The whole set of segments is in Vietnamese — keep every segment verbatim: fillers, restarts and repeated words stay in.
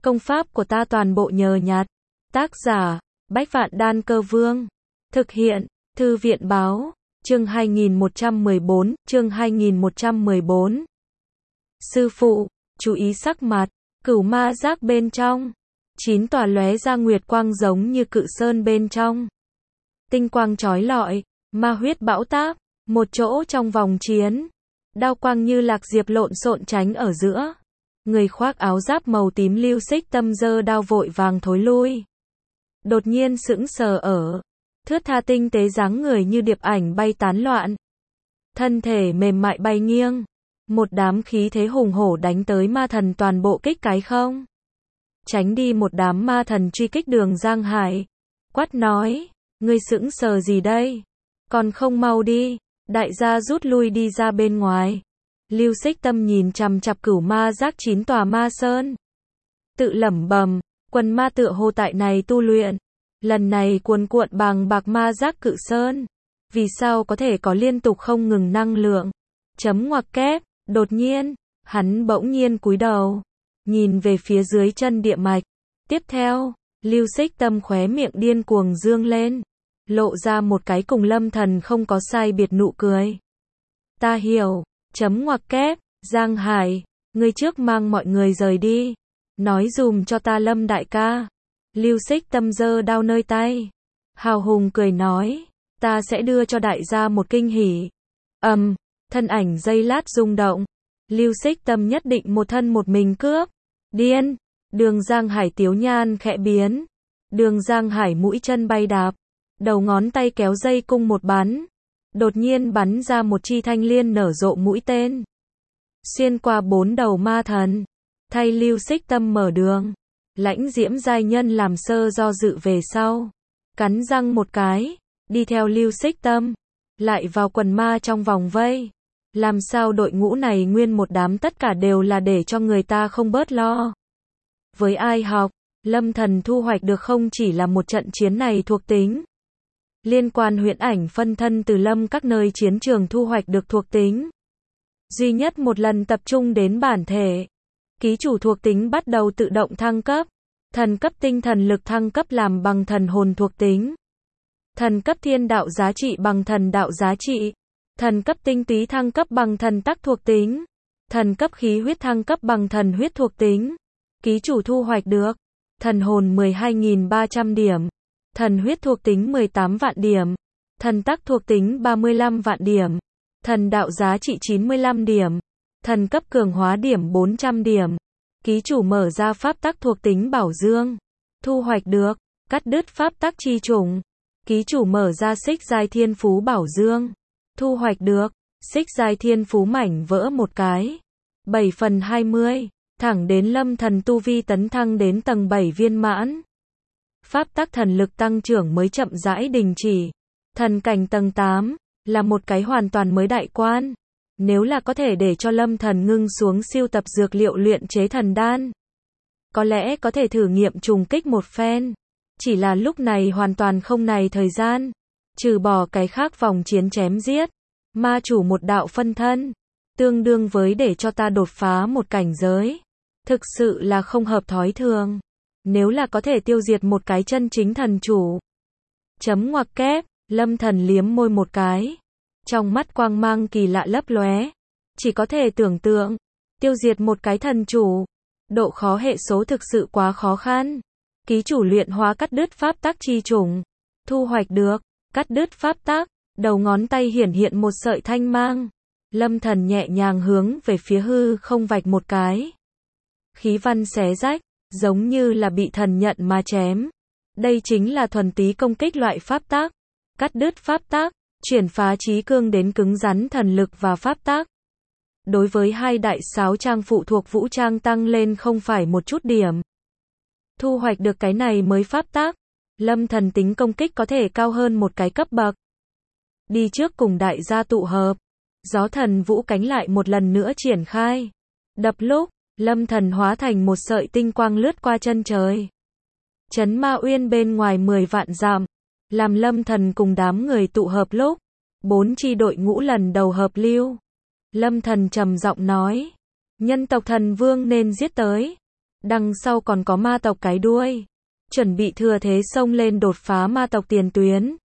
Công pháp của ta toàn bộ nhờ nhặt. Tác giả, Bách Vạn Đan Cơ Vương. Thực hiện, Thư viện Báo. Chương hai nghìn một trăm mười bốn, chương hai nghìn một trăm mười bốn. Sư phụ, chú ý sắc mặt, cửu ma giác bên trong. Chín tòa lóe ra nguyệt quang giống như cự sơn bên trong. Tinh quang chói lọi, ma huyết bão táp, một chỗ trong vòng chiến. Đao quang như lạc diệp lộn xộn tránh ở giữa. Người khoác áo giáp màu tím Lưu Xích Tâm giơ đao vội vàng thối lui. Đột nhiên sững sờ ở. Thướt tha tinh tế dáng người như điệp ảnh bay tán loạn. Thân thể mềm mại bay nghiêng. Một đám khí thế hùng hổ đánh tới ma thần toàn bộ kích cái không. Tránh đi một đám ma thần truy kích Đường Giang Hải. Quát nói, ngươi sững sờ gì đây? Còn không mau đi. Đại gia rút lui đi ra bên ngoài. Lưu Xích Tâm nhìn chằm chằm cửu ma giác chín tòa ma sơn. Tự lẩm bẩm, quần ma tựa hồ tại này tu luyện. Lần này cuồn cuộn bàng bạc ma giác cự sơn. Vì sao có thể có liên tục không ngừng năng lượng? Chấm ngoặc kép, đột nhiên, hắn bỗng nhiên cúi đầu. Nhìn về phía dưới chân địa mạch. Tiếp theo, Lưu Xích Tâm khóe miệng điên cuồng dương lên. Lộ ra một cái cùng Lâm Thần không có sai biệt nụ cười. Ta hiểu, chấm ngoặc kép, Giang Hải, ngươi trước mang mọi người rời đi. Nói dùm cho ta Lâm đại ca. Lưu Xích Tâm giơ đao nơi tay. Hào hùng cười nói, ta sẽ đưa cho đại gia một kinh hỉ. Ầm, um, thân ảnh giây lát rung động. Lưu Xích Tâm nhất định một thân một mình cướp. Điên, Đường Giang Hải tiếu nhan khẽ biến. Đường Giang Hải mũi chân bay đạp. Đầu ngón tay kéo dây cung một bắn. Đột nhiên bắn ra một chi thanh liên nở rộ mũi tên. Xuyên qua bốn đầu ma thần. Thay Lưu Xích Tâm mở đường. Lãnh Diễm giai nhân làm sơ do dự về sau. Cắn răng một cái. Đi theo Lưu Xích Tâm. Lại vào quần ma trong vòng vây. Làm sao đội ngũ này nguyên một đám tất cả đều là để cho người ta không bớt lo. Với ai học, Lâm Thần thu hoạch được không chỉ là một trận chiến này thuộc tính. Liên quan huyễn ảnh phân thân từ Lâm các nơi chiến trường thu hoạch được thuộc tính. Duy nhất một lần tập trung đến bản thể. Ký chủ thuộc tính bắt đầu tự động thăng cấp. Thần cấp tinh thần lực thăng cấp làm bằng thần hồn thuộc tính. Thần cấp thiên đạo giá trị bằng thần đạo giá trị. Thần cấp tinh túy thăng cấp bằng thần tắc thuộc tính. Thần cấp khí huyết thăng cấp bằng thần huyết thuộc tính. Ký chủ thu hoạch được. Thần hồn mười hai nghìn ba trăm điểm. Thần huyết thuộc tính mười tám vạn điểm. Thần tắc thuộc tính ba mươi lăm vạn điểm. Thần đạo giá trị chín mươi lăm điểm. Thần cấp cường hóa điểm bốn trăm điểm. Ký chủ mở ra pháp tắc thuộc tính bảo dương. Thu hoạch được. Cắt đứt pháp tắc chi chủng. Ký chủ mở ra xích giai thiên phú bảo dương. Thu hoạch được. Xích giai thiên phú mảnh vỡ một cái. bảy phần hai mươi. Thẳng đến Lâm Thần tu vi tấn thăng đến tầng bảy viên mãn. Pháp tắc thần lực tăng trưởng mới chậm rãi đình chỉ. Thần cảnh tầng tám là một cái hoàn toàn mới đại quan. Nếu là có thể để cho Lâm Thần ngưng xuống siêu tập dược liệu luyện chế thần đan, có lẽ có thể thử nghiệm trùng kích một phen. Chỉ là lúc này hoàn toàn không này thời gian. Trừ bỏ cái khác vòng chiến chém giết, ma chủ một đạo phân thân, tương đương với để cho ta đột phá một cảnh giới. Thực sự là không hợp thói thường. Nếu là có thể tiêu diệt một cái chân chính thần chủ. Chấm ngoặc kép, Lâm Thần liếm môi một cái. Trong mắt quang mang kỳ lạ lấp lóe. Chỉ có thể tưởng tượng, tiêu diệt một cái thần chủ. Độ khó hệ số thực sự quá khó khăn. Ký chủ luyện hóa cắt đứt pháp tắc chi chủng. Thu hoạch được, cắt đứt pháp tắc. Đầu ngón tay hiển hiện một sợi thanh mang. Lâm Thần nhẹ nhàng hướng về phía hư không vạch một cái. Khí văn xé rách. Giống như là bị thần nhận mà chém. Đây chính là thuần túy công kích loại pháp tắc. Cắt đứt pháp tắc, chuyển phá trí cương đến cứng rắn thần lực và pháp tắc. Đối với hai đại sáo trang phụ thuộc vũ trang tăng lên không phải một chút điểm. Thu hoạch được cái này mới pháp tắc. Lâm Thần tính công kích có thể cao hơn một cái cấp bậc. Đi trước cùng đại gia tụ hợp. Gió thần vũ cánh lại một lần nữa triển khai. Đập lúc. Lâm Thần hóa thành một sợi tinh quang lướt qua chân trời. Trấn Ma Uyên bên ngoài mười vạn dặm. Làm Lâm Thần cùng đám người tụ hợp lúc. Bốn chi đội ngũ lần đầu hợp lưu. Lâm Thần trầm giọng nói. Nhân tộc thần vương nên giết tới. Đằng sau còn có ma tộc cái đuôi. Chuẩn bị thừa thế xông lên đột phá ma tộc tiền tuyến.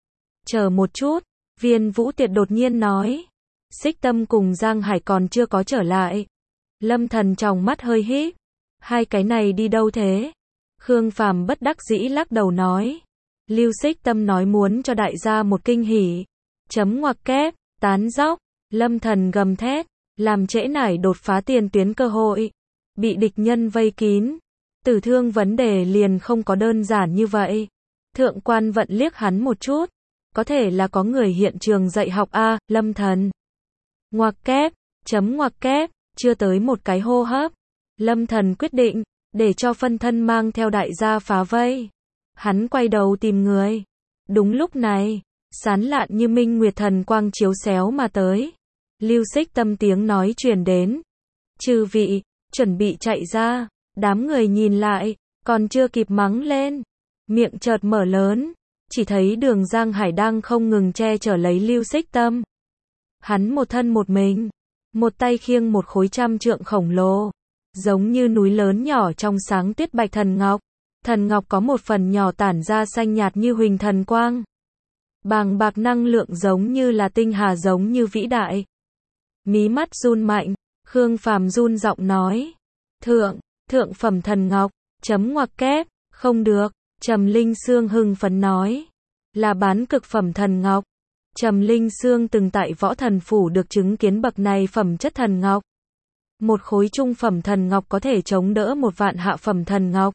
Chờ một chút, Viên Vũ Tiệt đột nhiên nói. Xích Tâm cùng Giang Hải còn chưa có trở lại. Lâm Thần tròng mắt hơi híp. Hai cái này đi đâu thế? Khương Phàm bất đắc dĩ lắc đầu nói. Lưu Xích Tâm nói muốn cho đại gia một kinh hỉ. Chấm ngoặc kép, tán dóc. Lâm Thần gầm thét, làm trễ nải đột phá tiền tuyến cơ hội. Bị địch nhân vây kín. Tử thương vấn đề liền không có đơn giản như vậy. Thượng quan Vận liếc hắn một chút. Có thể là có người hiện trường dạy học a, à, Lâm Thần. Ngoặc kép, chấm ngoặc kép, chưa tới một cái hô hấp. Lâm Thần quyết định, để cho phân thân mang theo đại gia phá vây. Hắn quay đầu tìm người. Đúng lúc này, sán lạn như minh nguyệt thần quang chiếu xéo mà tới. Lưu Xích Tâm tiếng nói truyền đến. Chư vị, chuẩn bị chạy ra. Đám người nhìn lại, còn chưa kịp mắng lên. Miệng chợt mở lớn. Chỉ thấy Đường Giang Hải đang không ngừng che chở lấy Lưu Xích Tâm. Hắn một thân một mình. Một tay khiêng một khối trăm trượng khổng lồ. Giống như núi lớn nhỏ trong sáng tuyết bạch thần ngọc. Thần ngọc có một phần nhỏ tản ra xanh nhạt như huỳnh thần quang. Bàng bạc năng lượng giống như là tinh hà giống như vĩ đại. Mí mắt run mạnh, Khương Phàm run giọng nói. Thượng, thượng phẩm thần ngọc, chấm ngoặc kép, không được, Trầm Linh Sương hưng phấn nói. Là bán cực phẩm thần ngọc. Trầm Linh Sương từng tại Võ Thần Phủ được chứng kiến bậc này phẩm chất thần ngọc. Một khối trung phẩm thần ngọc có thể chống đỡ một vạn hạ phẩm thần ngọc.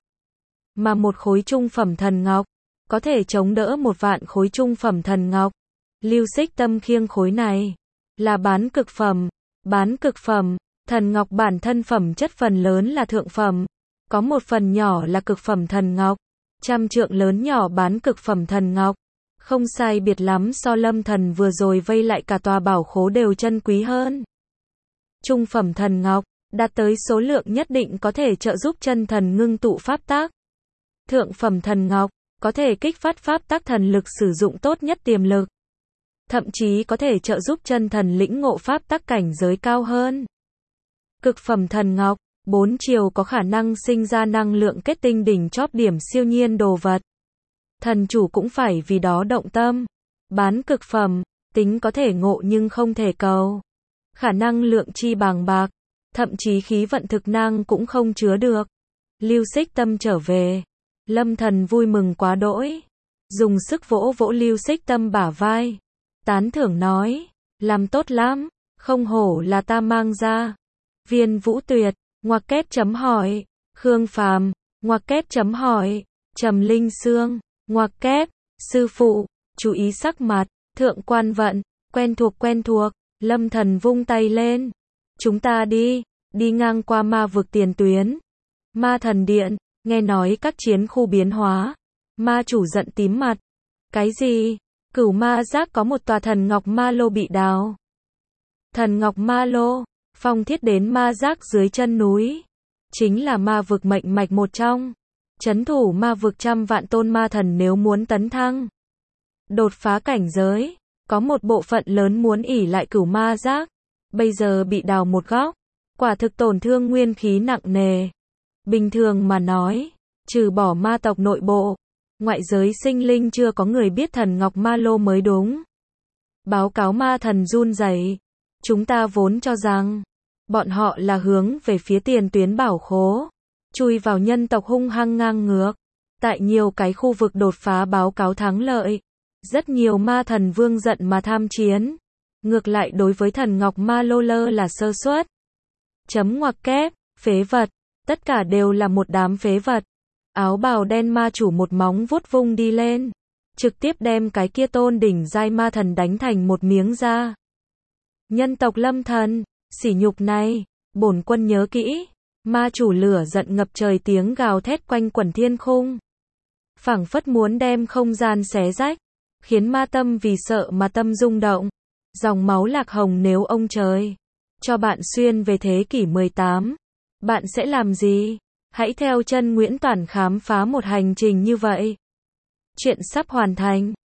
Mà một khối trung phẩm thần ngọc, có thể chống đỡ một vạn khối trung phẩm thần ngọc. Lưu Xích Tâm khiêng khối này, là bán cực phẩm. Bán cực phẩm, thần ngọc bản thân phẩm chất phần lớn là thượng phẩm. Có một phần nhỏ là cực phẩm thần ngọc. Trăm trượng lớn nhỏ bán cực phẩm thần ngọc. Không sai biệt lắm so Lâm Thần vừa rồi vây lại cả tòa bảo khố đều chân quý hơn. Trung phẩm thần ngọc, đạt tới số lượng nhất định có thể trợ giúp chân thần ngưng tụ pháp tác. Thượng phẩm thần ngọc, có thể kích phát pháp tác thần lực sử dụng tốt nhất tiềm lực. Thậm chí có thể trợ giúp chân thần lĩnh ngộ pháp tác cảnh giới cao hơn. Cực phẩm thần ngọc, bốn chiều có khả năng sinh ra năng lượng kết tinh đỉnh chóp điểm siêu nhiên đồ vật. Thần chủ cũng phải vì đó động tâm. Bán cực phẩm, tính có thể ngộ nhưng không thể cầu. Khả năng lượng chi bàng bạc, thậm chí khí vận thực năng cũng không chứa được. Lưu Xích Tâm trở về. Lâm Thần vui mừng quá đỗi. Dùng sức vỗ vỗ Lưu Xích Tâm bả vai. Tán thưởng nói. Làm tốt lắm. Không hổ là ta mang ra. Viên Vũ Tuyệt. Ngoặc kép chấm hỏi. Khương Phàm. Ngoặc kép chấm hỏi. Trầm Linh Sương. Ngoặc kép. Sư phụ. Chú ý sắc mặt. Thượng quan Vận. Quen thuộc quen thuộc. Lâm Thần vung tay lên. Chúng ta đi. Đi ngang qua ma vực tiền tuyến. Ma thần điện. Nghe nói các chiến khu biến hóa. Ma chủ giận tím mặt. Cái gì? Cửu ma giác có một tòa thần ngọc ma lô bị đào. Thần ngọc ma lô. Phong thiết đến ma giác dưới chân núi. Chính là ma vực mệnh mạch một trong. Chấn thủ ma vực trăm vạn tôn ma thần nếu muốn tấn thăng. Đột phá cảnh giới. Có một bộ phận lớn muốn ỉ lại cửu ma giác. Bây giờ bị đào một góc. Quả thực tổn thương nguyên khí nặng nề. Bình thường mà nói, trừ bỏ ma tộc nội bộ, ngoại giới sinh linh chưa có người biết thần ngọc ma lô mới đúng. Báo cáo ma thần run rẩy. Chúng ta vốn cho rằng, bọn họ là hướng về phía tiền tuyến bảo khố, chui vào nhân tộc hung hăng ngang ngược. Tại nhiều cái khu vực đột phá báo cáo thắng lợi. Rất nhiều ma thần vương giận mà tham chiến. Ngược lại đối với thần ngọc ma lô lơ là sơ suất. Chấm ngoặc kép, phế vật. Tất cả đều là một đám phế vật. Áo bào đen ma chủ một móng vuốt vung đi lên. Trực tiếp đem cái kia tôn đỉnh giai ma thần đánh thành một miếng da. Nhân tộc Lâm Thần, sỉ nhục này, bổn quân nhớ kỹ. Ma chủ lửa giận ngập trời tiếng gào thét quanh quẩn thiên khung. Phảng phất muốn đem không gian xé rách. Khiến ma tâm vì sợ mà tâm rung động. Dòng máu lạc hồng nếu ông trời cho bạn xuyên về thế kỷ mười tám. Bạn sẽ làm gì? Hãy theo chân Nguyễn Toản khám phá một hành trình như vậy. Chuyện sắp hoàn thành.